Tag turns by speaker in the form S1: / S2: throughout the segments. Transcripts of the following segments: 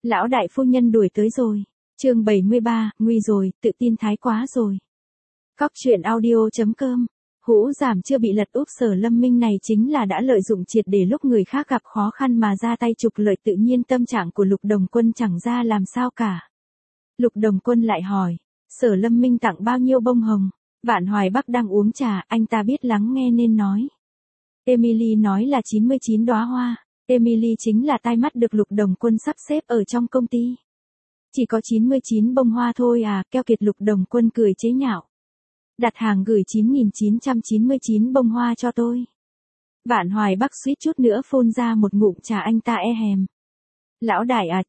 S1: Lão đại phu nhân đuổi tới rồi. Chương 73, nguy rồi, tự tin thái quá rồi. Cóc truyện audio.com. Hũ giảm chưa bị lật úp, Sở Lâm Minh này chính là đã lợi dụng triệt để lúc người khác gặp khó khăn mà ra tay trục lợi, tự nhiên tâm trạng của Lục Đồng Quân chẳng ra làm sao cả. Lục Đồng Quân lại hỏi, Sở Lâm Minh tặng bao nhiêu bông hồng? Vạn Hoài Bắc đang uống trà, anh ta biết lắng nghe nên nói. Emily nói là 99 đóa hoa. Emily chính là tai mắt được Lục Đồng Quân sắp xếp ở trong công ty. Chỉ có 99 bông hoa thôi à, keo kiệt. Lục Đồng Quân cười chế nhạo. Đặt hàng gửi 9.999 bông hoa cho tôi. Vạn Hoài Bắc suýt chút nữa phun ra một ngụm trà, anh ta e hèm. Lão đại à,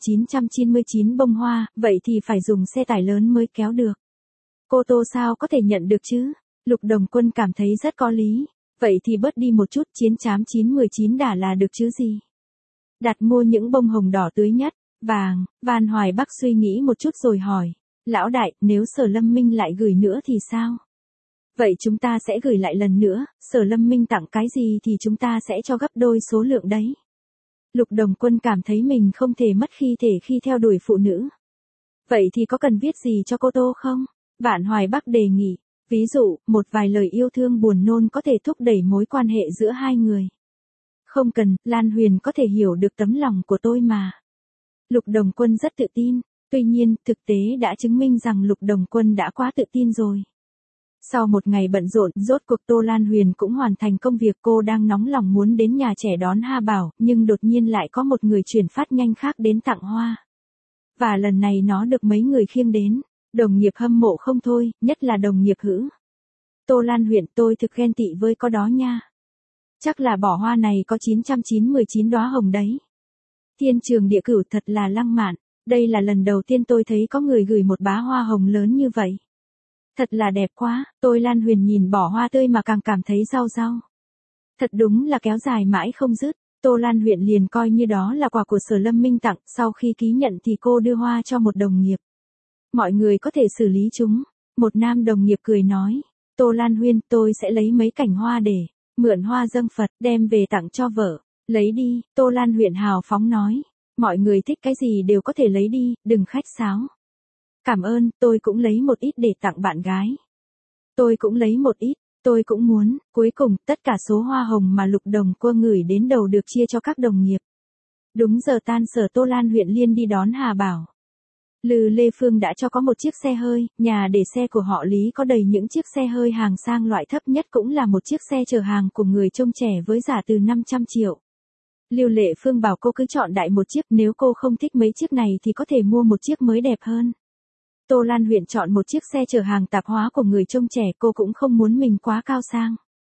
S1: 9.999 bông hoa, vậy thì phải dùng xe tải lớn mới kéo được. Cô Tô sao có thể nhận được chứ? Lục Đồng Quân cảm thấy rất có lý. Vậy thì bớt đi một chút, 9.919 đã là được chứ gì. Đặt mua những bông hồng đỏ tươi nhất, vàng. Vạn Hoài Bắc suy nghĩ một chút rồi hỏi. Lão đại, nếu Sở Lâm Minh lại gửi nữa thì sao? Vậy chúng ta sẽ gửi lại lần nữa, Sở Lâm Minh tặng cái gì thì chúng ta sẽ cho gấp đôi số lượng đấy. Lục Đồng Quân cảm thấy mình không thể mất khi theo đuổi phụ nữ. Vậy thì có cần viết gì cho cô Tô không? Vạn Hoài Bắc đề nghị. Ví dụ, một vài lời yêu thương buồn nôn có thể thúc đẩy mối quan hệ giữa hai người. Không cần, Lan Huyền có thể hiểu được tấm lòng của tôi mà. Lục Đồng Quân rất tự tin. Tuy nhiên, thực tế đã chứng minh rằng Lục Đồng Quân đã quá tự tin rồi. Sau một ngày bận rộn, rốt cuộc Tô Lan Huyền cũng hoàn thành công việc. Cô đang nóng lòng muốn đến nhà trẻ đón Hà Bảo, nhưng đột nhiên lại có một người chuyển phát nhanh khác đến tặng hoa. Và lần này nó được mấy người khiêng đến. Đồng nghiệp hâm mộ không thôi, nhất là đồng nghiệp Hữ. Tô Lan Huyền, tôi thực ghen tị với có đó nha. Chắc là bỏ hoa này có 999 đóa hồng đấy. Thiên trường địa cửu, thật là lăng mạn. Đây là lần đầu tiên tôi thấy có người gửi một bá hoa hồng lớn như vậy. Thật là đẹp quá. Tôi Lan Huyền nhìn bỏ hoa tươi mà càng cảm thấy rau rau. Thật đúng là kéo dài mãi không dứt. Tô Lan Huyền liền coi như đó là quà của Sở Lâm Minh tặng. Sau khi ký nhận thì cô đưa hoa cho một đồng nghiệp. Mọi người có thể xử lý chúng. Một nam đồng nghiệp cười nói. Tô Lan Huyền, tôi sẽ lấy mấy cành hoa để mượn hoa dâng Phật, đem về tặng cho vợ. Lấy đi. Tô Lan Huyền hào phóng nói. Mọi người thích cái gì đều có thể lấy đi, đừng khách sáo. Cảm ơn, tôi cũng lấy một ít để tặng bạn gái. Tôi cũng lấy một ít, tôi cũng muốn. Cuối cùng, tất cả số hoa hồng mà Lục Đồng Quân gửi đến đầu được chia cho các đồng nghiệp. Đúng giờ tan sở, Tô Lan Huyền liên đi đón Hà Bảo. Lư Lê Phương đã cho có một chiếc xe hơi, nhà để xe của họ Lý có đầy những chiếc xe hơi hàng sang, loại thấp nhất cũng là một chiếc xe chở hàng của người trông trẻ với giá từ 500 triệu. Lưu Lệ Phương bảo cô cứ chọn đại một chiếc, nếu cô không thích mấy chiếc này thì có thể mua một chiếc mới đẹp hơn. Tô Lan Huyền chọn một chiếc xe chở hàng tạp hóa của người trông trẻ, cô cũng không muốn mình quá cao sang.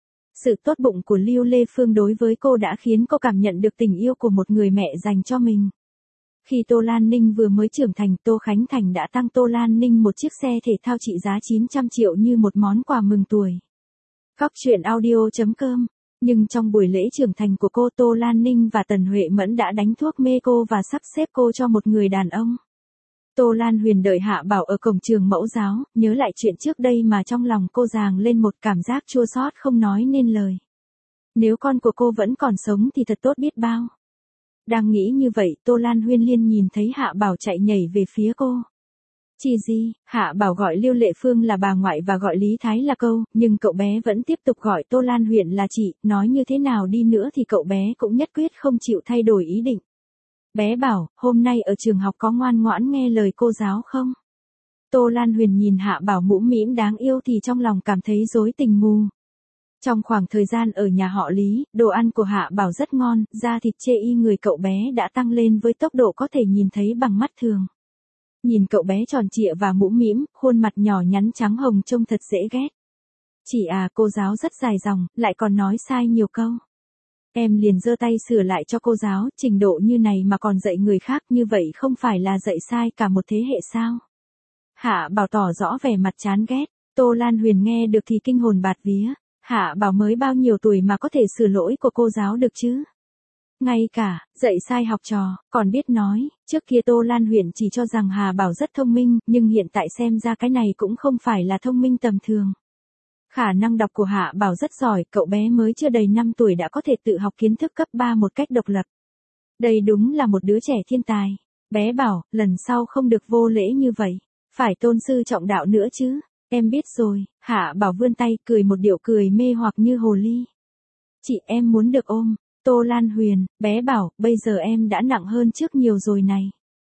S1: Sự tốt bụng của Lưu Lê Phương đối với cô đã khiến cô cảm nhận được tình yêu của một người mẹ dành cho mình. Khi Tô Lan Ninh vừa mới trưởng thành, Tô Khánh Thành đã tặng Tô Lan Ninh một chiếc xe thể thao trị giá 900 triệu như một món quà mừng tuổi. Cóc truyện audio.com. Nhưng trong buổi lễ trưởng thành của cô, Tô Lan Ninh và Tần Huệ Mẫn đã đánh thuốc mê cô và sắp xếp cô cho một người đàn ông. Tô Lan Huyền đợi Hạ Bảo ở cổng trường mẫu giáo, nhớ lại chuyện trước đây mà trong lòng cô dàng lên một cảm giác chua xót không nói nên lời. Nếu con của cô vẫn còn sống thì thật tốt biết bao. Đang nghĩ như vậy, Tô Lan Huyền liền nhìn thấy Hạ Bảo chạy nhảy về phía cô. Chị gì? Hạ Bảo gọi Lưu Lệ Phương là bà ngoại và gọi Lý Thái là câu, nhưng cậu bé vẫn tiếp tục gọi Tô Lan Huyền là chị, nói như thế nào đi nữa thì cậu bé cũng nhất quyết không chịu thay đổi ý định. Bé bảo, hôm nay ở trường học có ngoan ngoãn nghe lời cô giáo không? Tô Lan Huyền nhìn Hạ Bảo mũm mĩm đáng yêu thì trong lòng cảm thấy rối tình mù. Trong khoảng thời gian ở nhà họ Lý, đồ ăn của Hạ Bảo rất ngon, da thịt chê y người cậu bé đã tăng lên với tốc độ có thể nhìn thấy bằng mắt thường. Nhìn cậu bé tròn trịa và mũm mĩm, khuôn mặt nhỏ nhắn trắng hồng trông thật dễ ghét. Chị à, cô giáo rất dài dòng, lại còn nói sai nhiều câu. Em liền giơ tay sửa lại cho cô giáo, trình độ như này mà còn dạy người khác, như vậy không phải là dạy sai cả một thế hệ sao? Hạ Bảo tỏ rõ vẻ mặt chán ghét. Tô Lan Huyền nghe được thì kinh hồn bạt vía. Hạ Bảo mới bao nhiêu tuổi mà có thể sửa lỗi của cô giáo được chứ? Ngay cả dạy sai học trò còn biết nói. Trước kia Tô Lan Huyền chỉ cho rằng Hà Bảo rất thông minh, nhưng hiện tại xem ra cái này cũng không phải là thông minh tầm thường. Khả năng đọc của Hạ Bảo rất giỏi, cậu bé mới chưa đầy 5 tuổi đã có thể tự học kiến thức cấp 3 một cách độc lập. Đây đúng là một đứa trẻ thiên tài. Bé bảo, lần sau không được vô lễ như vậy. Phải tôn sư trọng đạo nữa chứ. Em biết rồi, Hạ Bảo vươn tay cười một điệu cười mê hoặc như hồ ly. Chị em muốn được ôm. Tô Lan Huyền, bé bảo, bây giờ em đã nặng hơn trước nhiều rồi này.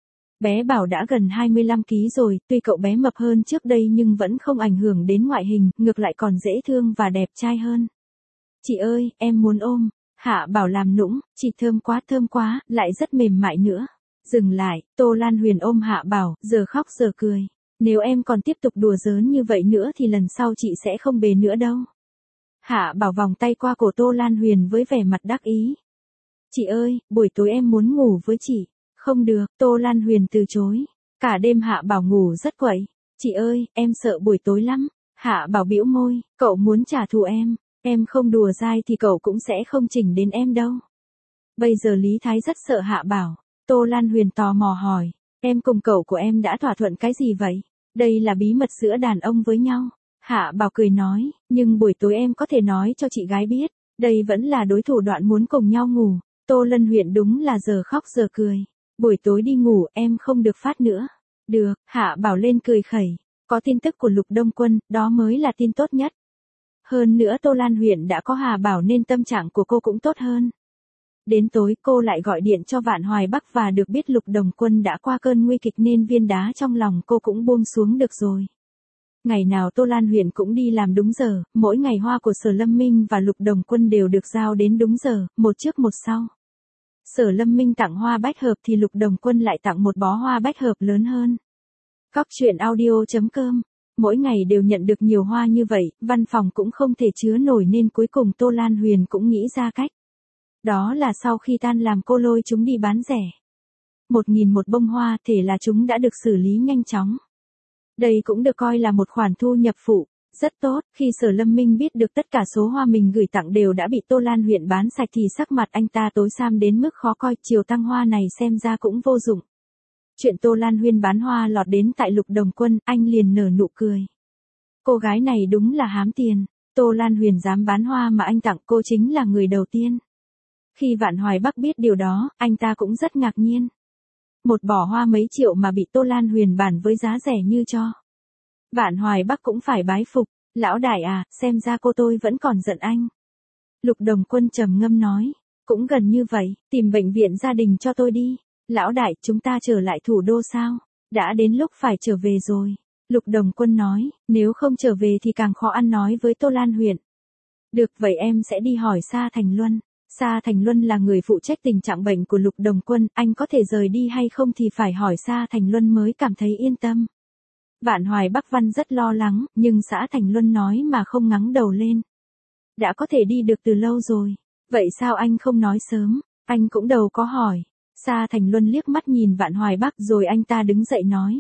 S1: Bé bảo đã gần 25 kg rồi, tuy cậu bé mập hơn trước đây nhưng vẫn không ảnh hưởng đến ngoại hình, ngược lại còn dễ thương và đẹp trai hơn. Chị ơi, em muốn ôm. Hạ Bảo làm nũng, chị thơm quá, lại rất mềm mại nữa. Dừng lại, Tô Lan Huyền ôm Hạ Bảo, giờ khóc giờ cười. Nếu em còn tiếp tục đùa giỡn như vậy nữa thì lần sau chị sẽ không bế nữa đâu. Hạ Bảo vòng tay qua cổ Tô Lan Huyền với vẻ mặt đắc ý. Chị ơi, buổi tối em muốn ngủ với chị. Không được, Tô Lan Huyền từ chối. Cả đêm Hạ Bảo ngủ rất quậy. Chị ơi, em sợ buổi tối lắm. Hạ Bảo bĩu môi, cậu muốn trả thù em. Em không đùa dai thì cậu cũng sẽ không chỉnh đến em đâu. Bây giờ Lý Thái rất sợ Hạ Bảo. Tô Lan Huyền tò mò hỏi. Em cùng cậu của em đã thỏa thuận cái gì vậy? Đây là bí mật giữa đàn ông với nhau. Hạ Bảo cười nói, nhưng buổi tối em có thể nói cho chị gái biết. Đây vẫn là đối thủ đoạn muốn cùng nhau ngủ. Tô Lân Huyền đúng là giờ khóc giờ cười. Buổi tối đi ngủ em không được phát nữa. Được, Hạ Bảo lên cười khẩy. Có tin tức của Lục Đông Quân, đó mới là tin tốt nhất. Hơn nữa Tô Lan Huyền đã có Hạ Bảo nên tâm trạng của cô cũng tốt hơn. Đến tối cô lại gọi điện cho Vạn Hoài Bắc và được biết Lục Đồng Quân đã qua cơn nguy kịch nên viên đá trong lòng cô cũng buông xuống được rồi. Ngày nào Tô Lan Huyền cũng đi làm đúng giờ, mỗi ngày hoa của Sở Lâm Minh và Lục Đồng Quân đều được giao đến đúng giờ, một trước một sau. Sở Lâm Minh tặng hoa bách hợp thì Lục Đồng Quân lại tặng một bó hoa bách hợp lớn hơn. Cóc truyện audio.com. Mỗi ngày đều nhận được nhiều hoa như vậy, văn phòng cũng không thể chứa nổi nên cuối cùng Tô Lan Huyền cũng nghĩ ra cách. Đó là sau khi tan làm cô lôi chúng đi bán rẻ. 1.000 một bông hoa, thể là chúng đã được xử lý nhanh chóng. Đây cũng được coi là một khoản thu nhập phụ. Rất tốt, khi Sở Lâm Minh biết được tất cả số hoa mình gửi tặng đều đã bị Tô Lan Huyền bán sạch thì sắc mặt anh ta tối xăm đến mức khó coi, chiều tăng hoa này xem ra cũng vô dụng. Chuyện Tô Lan Huyền bán hoa lọt đến tại Lục Đồng Quân, anh liền nở nụ cười. Cô gái này đúng là hám tiền, Tô Lan Huyền dám bán hoa mà anh tặng cô chính là người đầu tiên. Khi Vạn Hoài Bắc biết điều đó, anh ta cũng rất ngạc nhiên. Một bó hoa mấy triệu mà bị Tô Lan Huyền bán với giá rẻ như cho. Vạn Hoài Bắc cũng phải bái phục, lão đại à, xem ra cô tôi vẫn còn giận anh. Lục Đồng Quân trầm ngâm nói, cũng gần như vậy, tìm bệnh viện gia đình cho tôi đi. Lão đại, chúng ta trở lại thủ đô sao? Đã đến lúc phải trở về rồi. Lục Đồng Quân nói, nếu không trở về thì càng khó ăn nói với Tô Lan Huyền. Được vậy em sẽ đi hỏi Sa Thành Luân. Sa Thành Luân là người phụ trách tình trạng bệnh của Lục Đồng Quân, anh có thể rời đi hay không thì phải hỏi Sa Thành Luân mới cảm thấy yên tâm. Vạn Hoài Bắc Văn rất lo lắng, nhưng Sa Thành Luân nói mà không ngẩng đầu lên. Đã có thể đi được từ lâu rồi. Vậy sao anh không nói sớm? Anh cũng đầu có hỏi. Sa Thành Luân liếc mắt nhìn Vạn Hoài Bắc rồi anh ta đứng dậy nói.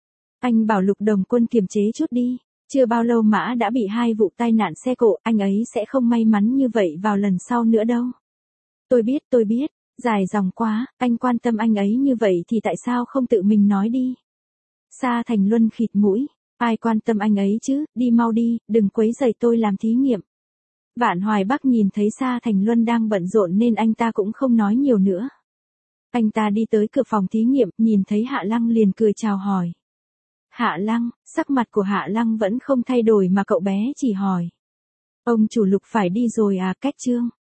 S1: Anh bảo Lục Đồng Quân kiềm chế chút đi. Chưa bao lâu Mã đã bị 2 vụ tai nạn xe cộ, anh ấy sẽ không may mắn như vậy vào lần sau nữa đâu. Tôi biết, dài dòng quá, anh quan tâm anh ấy như vậy thì tại sao không tự mình nói đi. Sa Thành Luân khịt mũi, ai quan tâm anh ấy chứ, đi mau đi, đừng quấy rầy tôi làm thí nghiệm. Vạn Hoài Bắc nhìn thấy Sa Thành Luân đang bận rộn nên anh ta cũng không nói nhiều nữa. Anh ta đi tới cửa phòng thí nghiệm, nhìn thấy Hạ Lăng liền cười chào hỏi. Hạ Lăng, sắc mặt của Hạ Lăng vẫn không thay đổi mà cậu bé chỉ hỏi. Ông chủ Lục phải đi rồi à, cách chương.